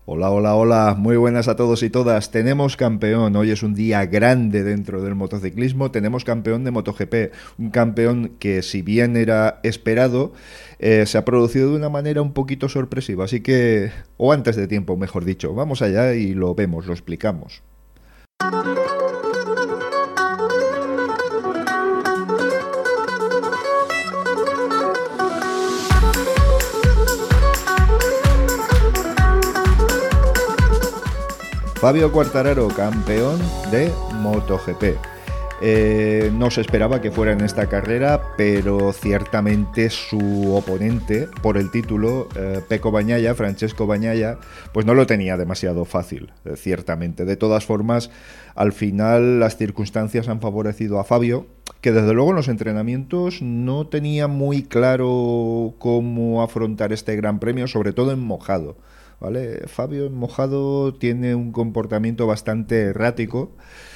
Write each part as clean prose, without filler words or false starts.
Hola, hola, hola, muy buenas a todos y todas. Tenemos campeón, hoy es un día grande dentro del motociclismo, tenemos campeón de MotoGP, un campeón que si bien era esperado, se ha producido de una manera un poquito sorpresiva, así que, o antes de tiempo, mejor dicho, vamos allá y lo vemos, lo explicamos. Fabio Quartararo, campeón de MotoGP. No se esperaba que fuera en esta carrera, pero ciertamente su oponente por el título, Pecco Bagnaia, Francesco Bagnaia, pues no lo tenía demasiado fácil, ciertamente. De todas formas, al final las circunstancias han favorecido a Fabio, que desde luego en los entrenamientos no tenía muy claro cómo afrontar este gran premio, sobre todo en mojado. ¿Vale? Fabio en mojado tiene un comportamiento bastante errático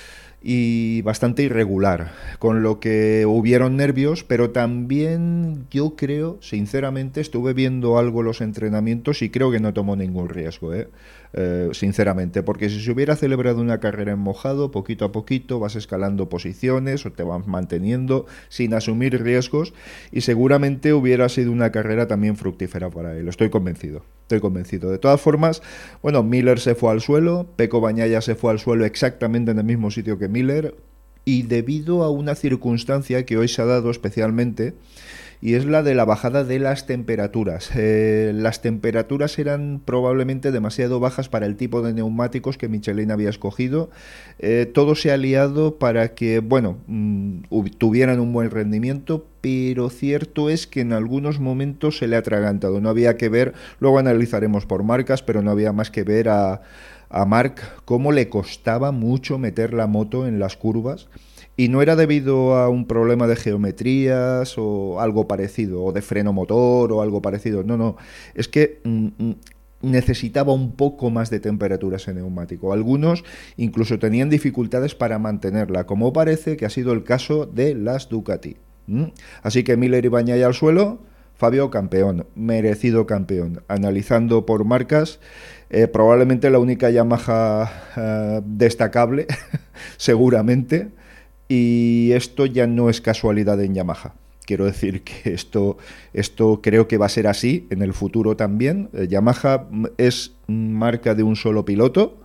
y bastante irregular, con lo que hubieron nervios, pero también yo creo, sinceramente, estuve viendo algo los entrenamientos y creo que no tomó ningún riesgo, sinceramente, porque si se hubiera celebrado una carrera en mojado, poquito a poquito vas escalando posiciones o te vas manteniendo sin asumir riesgos y seguramente hubiera sido una carrera también fructífera para él, estoy convencido. Estoy convencido. De todas formas, bueno, Miller se fue al suelo, Pecco Bagnaia se fue al suelo exactamente en el mismo sitio que Miller y debido a una circunstancia que hoy se ha dado especialmente y es la de la bajada de las temperaturas. Las temperaturas eran probablemente demasiado bajas para el tipo de neumáticos que Michelin había escogido. Todo se ha liado para que, bueno, tuvieran un buen rendimiento, pero cierto es que en algunos momentos se le ha atragantado. No había que ver, luego analizaremos por marcas, pero no había más que ver a Marc cómo le costaba mucho meter la moto en las curvas. Y no era debido a un problema de geometrías o algo parecido, o de freno motor o algo parecido. No, no. Es que necesitaba un poco más de temperatura ese neumático. Algunos incluso tenían dificultades para mantenerla, como parece que ha sido el caso de las Ducati. Así que Miller y Bagnaia al suelo, Fabio campeón, merecido campeón. Analizando por marcas, probablemente la única Yamaha destacable, seguramente. Y esto ya no es casualidad en Yamaha. Quiero decir que esto creo que va a ser así en el futuro también. Yamaha es marca de un solo piloto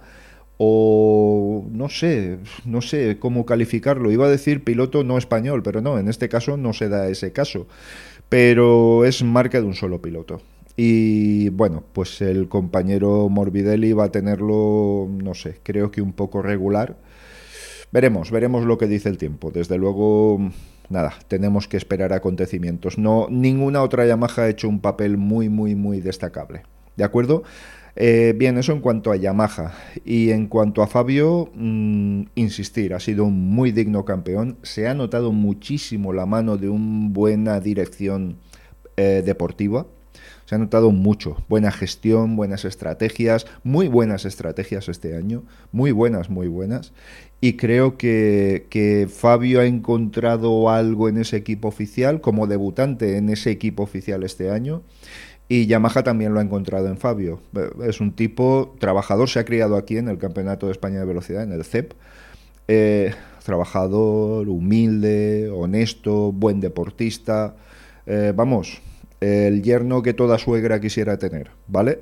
o no sé cómo calificarlo. Iba a decir piloto no español, pero no, en este caso no se da ese caso. Pero es marca de un solo piloto. Y bueno, pues el compañero Morbidelli va a tenerlo, no sé, creo que un poco regular. Veremos lo que dice el tiempo. Desde luego, nada, tenemos que esperar acontecimientos. No, ninguna otra Yamaha ha hecho un papel muy destacable. ¿De acuerdo? Bien, eso en cuanto a Yamaha. Y en cuanto a Fabio, insistir, ha sido un muy digno campeón. Se ha notado muchísimo la mano de una buena dirección deportiva. Se ha notado mucho, buena gestión, buenas estrategias, muy buenas estrategias este año, muy buenas. Y creo que Fabio ha encontrado algo en ese equipo oficial, como debutante en ese equipo oficial este año. Y Yamaha también lo ha encontrado en Fabio. Es un tipo trabajador, se ha criado aquí en el Campeonato de España de Velocidad, en el CEP. Trabajador, humilde, honesto, buen deportista. Vamos, el yerno que toda suegra quisiera tener, ¿vale?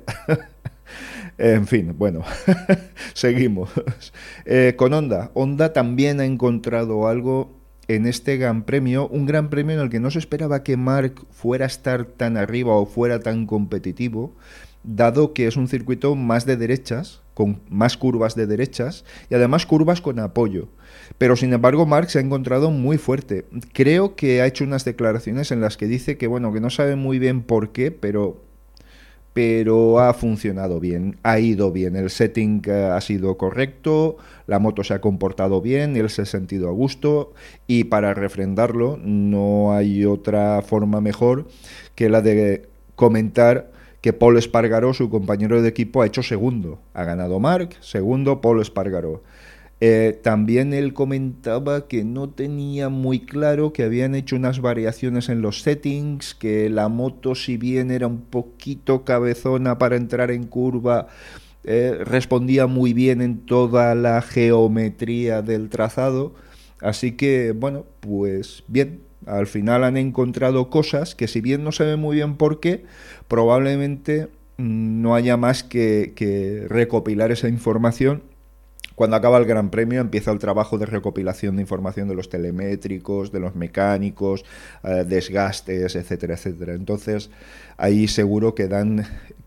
En fin, bueno, seguimos. Con Honda. Honda también ha encontrado algo en este gran premio, un gran premio en el que no se esperaba que Marc fuera a estar tan arriba o fuera tan competitivo, dado que es un circuito más de derechas, con más curvas de derechas y además curvas con apoyo. Pero sin embargo Marc se ha encontrado muy fuerte. Creo que ha hecho unas declaraciones en las que dice que bueno, que no sabe muy bien por qué, pero ha funcionado bien, ha ido bien, el setting ha sido correcto, la moto se ha comportado bien, él se ha sentido a gusto y para refrendarlo no hay otra forma mejor que la de comentar que Pol Espargaró, su compañero de equipo, ha hecho segundo. Ha ganado Marc, segundo Pol Espargaró. También él comentaba que no tenía muy claro que habían hecho unas variaciones en los settings, que la moto si bien era un poquito cabezona para entrar en curva, respondía muy bien en toda la geometría del trazado. Así que, bueno, pues bien, al final han encontrado cosas que, si bien no se ve muy bien por qué, probablemente no haya más que recopilar esa información. Cuando acaba el Gran Premio empieza el trabajo de recopilación de información de los telemétricos, de los mecánicos, desgastes, etcétera, etcétera. Entonces, ahí seguro que dan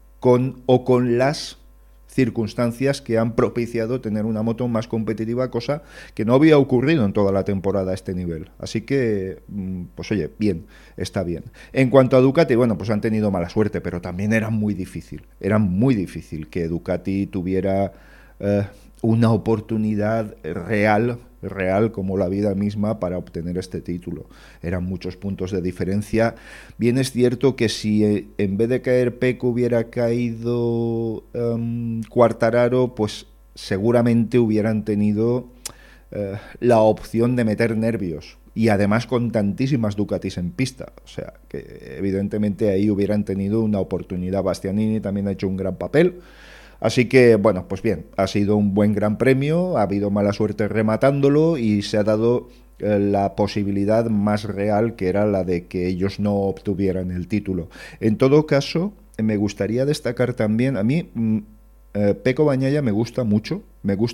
con las circunstancias que han propiciado tener una moto más competitiva, cosa que no había ocurrido en toda la temporada a este nivel. Así que, pues oye, bien, está bien. En cuanto a Ducati, bueno, pues han tenido mala suerte, pero también era muy difícil que Ducati tuviera una oportunidad real como la vida misma para obtener este título. Eran muchos puntos de diferencia. Bien es cierto que si en vez de caer Pecco hubiera caído Quartararo, pues seguramente hubieran tenido la opción de meter nervios. Y además con tantísimas Ducatis en pista. O sea, que evidentemente ahí hubieran tenido una oportunidad. Bastianini también ha hecho un gran papel. Así que, bueno, pues bien, ha sido un buen gran premio, ha habido mala suerte rematándolo y se ha dado la posibilidad más real, que era la de que ellos no obtuvieran el título. En todo caso, me gustaría destacar también, a mí Pecco Bagnaia me gusta mucho.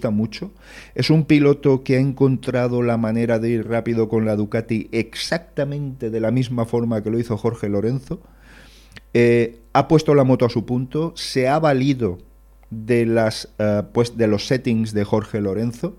Es un piloto que ha encontrado la manera de ir rápido con la Ducati exactamente de la misma forma que lo hizo Jorge Lorenzo. Ha puesto la moto a su punto, se ha valido de los settings de Jorge Lorenzo.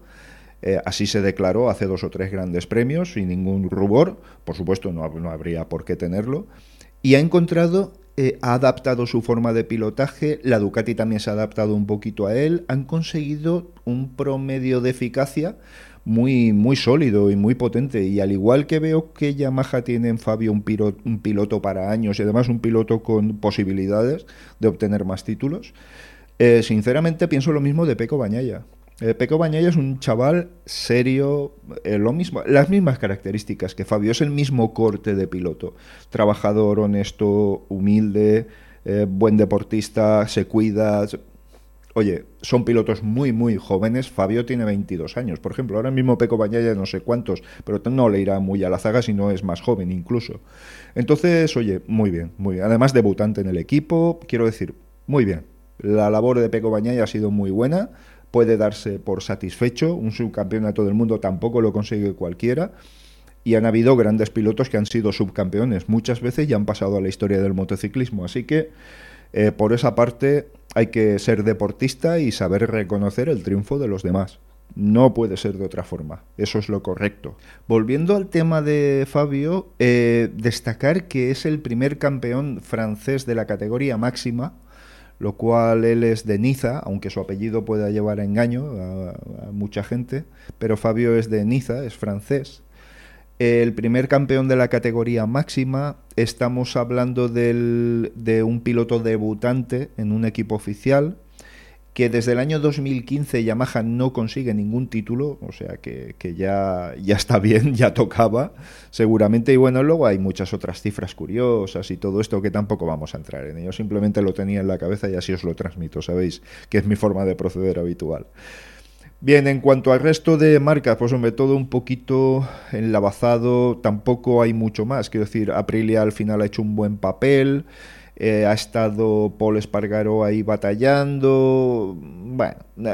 Así se declaró hace 2 o 3 grandes premios sin ningún rubor, por supuesto no habría por qué tenerlo, y ha encontrado, ha adaptado su forma de pilotaje, la Ducati también se ha adaptado un poquito a él, han conseguido un promedio de eficacia muy, muy sólido y muy potente, y al igual que veo que Yamaha tiene en Fabio un piloto para años y además un piloto con posibilidades de obtener más títulos, sinceramente pienso lo mismo de Pecco Bagnaia. Pecco Bagnaia es un chaval serio, las mismas características que Fabio, es el mismo corte de piloto, trabajador, honesto, humilde, buen deportista, se cuida. Oye, son pilotos muy, muy jóvenes. Fabio tiene 22 años, por ejemplo. Ahora mismo Pecco Bagnaia no sé cuántos, pero no le irá muy a la zaga si no es más joven incluso. Entonces, oye, muy bien, muy bien. Además, debutante en el equipo, quiero decir, muy bien. La labor de Pecco Bagnaia ha sido muy buena, puede darse por satisfecho, un subcampeonato del mundo tampoco lo consigue cualquiera, y han habido grandes pilotos que han sido subcampeones muchas veces y han pasado a la historia del motociclismo, así que por esa parte hay que ser deportista y saber reconocer el triunfo de los demás. No puede ser de otra forma, eso es lo correcto. Volviendo al tema de Fabio, destacar que es el primer campeón francés de la categoría máxima, lo cual él es de Niza, aunque su apellido pueda llevar a engaño a mucha gente, pero Fabio es de Niza, es francés. El primer campeón de la categoría máxima, estamos hablando de un piloto debutante en un equipo oficial, que desde el año 2015 Yamaha no consigue ningún título, o sea que ya está bien, ya tocaba seguramente, y bueno, luego hay muchas otras cifras curiosas y todo esto que tampoco vamos a entrar en ello, simplemente lo tenía en la cabeza y así os lo transmito, sabéis que es mi forma de proceder habitual. Bien, en cuanto al resto de marcas, pues hombre, todo un poquito enlavazado, tampoco hay mucho más, quiero decir, Aprilia al final ha hecho un buen papel, ha estado Paul Espargaró ahí batallando, bueno,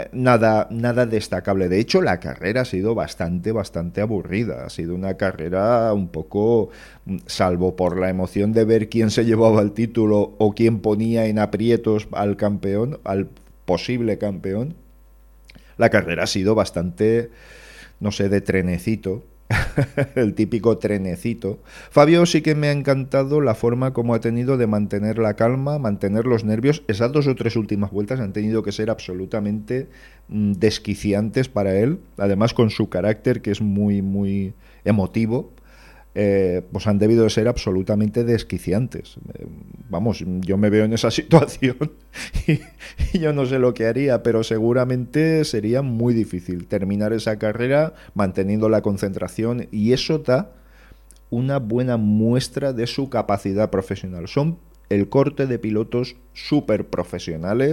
nada destacable. De hecho, la carrera ha sido bastante aburrida, ha sido una carrera un poco, salvo por la emoción de ver quién se llevaba el título o quién ponía en aprietos al campeón, al posible campeón, la carrera ha sido bastante, no sé, de trenecito. El típico trenecito. Fabio sí que me ha encantado la forma como ha tenido de mantener la calma, mantener los nervios. Esas 2 o 3 últimas vueltas han tenido que ser absolutamente desquiciantes para él, además con su carácter que es muy, muy emotivo. Pues han debido de ser absolutamente desquiciantes. Vamos, yo me veo en esa situación y yo no sé lo que haría, pero seguramente sería muy difícil terminar esa carrera manteniendo la concentración, y eso da una buena muestra de su capacidad profesional. Son el corte de pilotos súper profesionales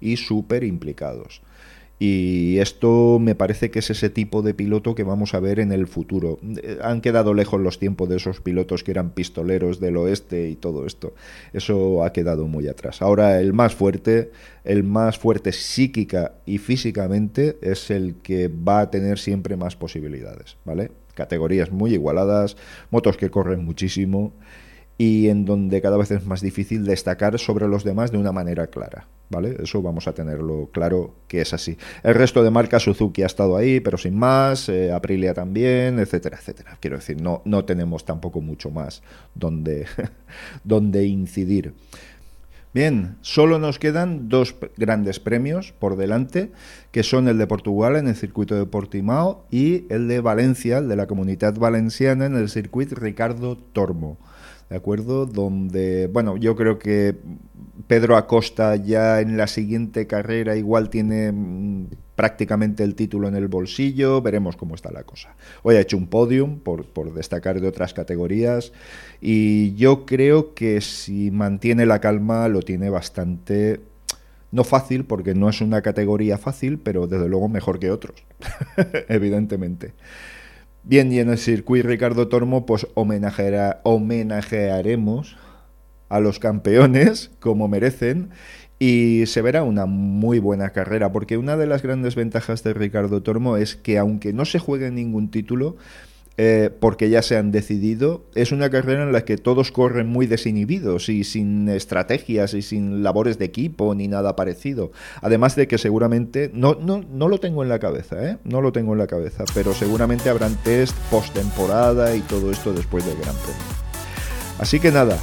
y súper implicados. Y esto me parece que es ese tipo de piloto que vamos a ver en el futuro. Han quedado lejos los tiempos de esos pilotos que eran pistoleros del oeste y todo esto. Eso ha quedado muy atrás. Ahora el más fuerte psíquica y físicamente, es el que va a tener siempre más posibilidades, ¿vale? Categorías muy igualadas, motos que corren muchísimo y en donde cada vez es más difícil destacar sobre los demás de una manera clara, ¿vale? Eso vamos a tenerlo claro que es así. El resto de marcas, Suzuki ha estado ahí, pero sin más, Aprilia también, etcétera, etcétera. Quiero decir, no tenemos tampoco mucho más donde, donde incidir. Bien, solo nos quedan 2 grandes premios por delante, que son el de Portugal en el circuito de Portimao y el de Valencia, el de la Comunitat Valenciana en el circuito Ricardo Tormo. ¿De acuerdo? Donde, bueno, yo creo que Pedro Acosta ya en la siguiente carrera igual tiene prácticamente el título en el bolsillo, veremos cómo está la cosa. Hoy ha hecho un podium por destacar de otras categorías y yo creo que si mantiene la calma lo tiene bastante, no fácil porque no es una categoría fácil, pero desde luego mejor que otros, evidentemente. Bien, y en el circuito Ricardo Tormo pues homenajearemos a los campeones como merecen y se verá una muy buena carrera, porque una de las grandes ventajas de Ricardo Tormo es que aunque no se juegue ningún título, porque ya se han decidido, es una carrera en la que todos corren muy desinhibidos y sin estrategias y sin labores de equipo ni nada parecido. Además de que seguramente, no lo tengo en la cabeza, no lo tengo en la cabeza, pero seguramente habrán test post-temporada y todo esto después del Gran Premio. Así que nada,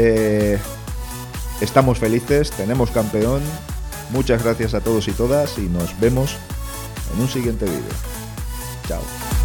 estamos felices, tenemos campeón. Muchas gracias a todos y todas y nos vemos en un siguiente vídeo. Chao.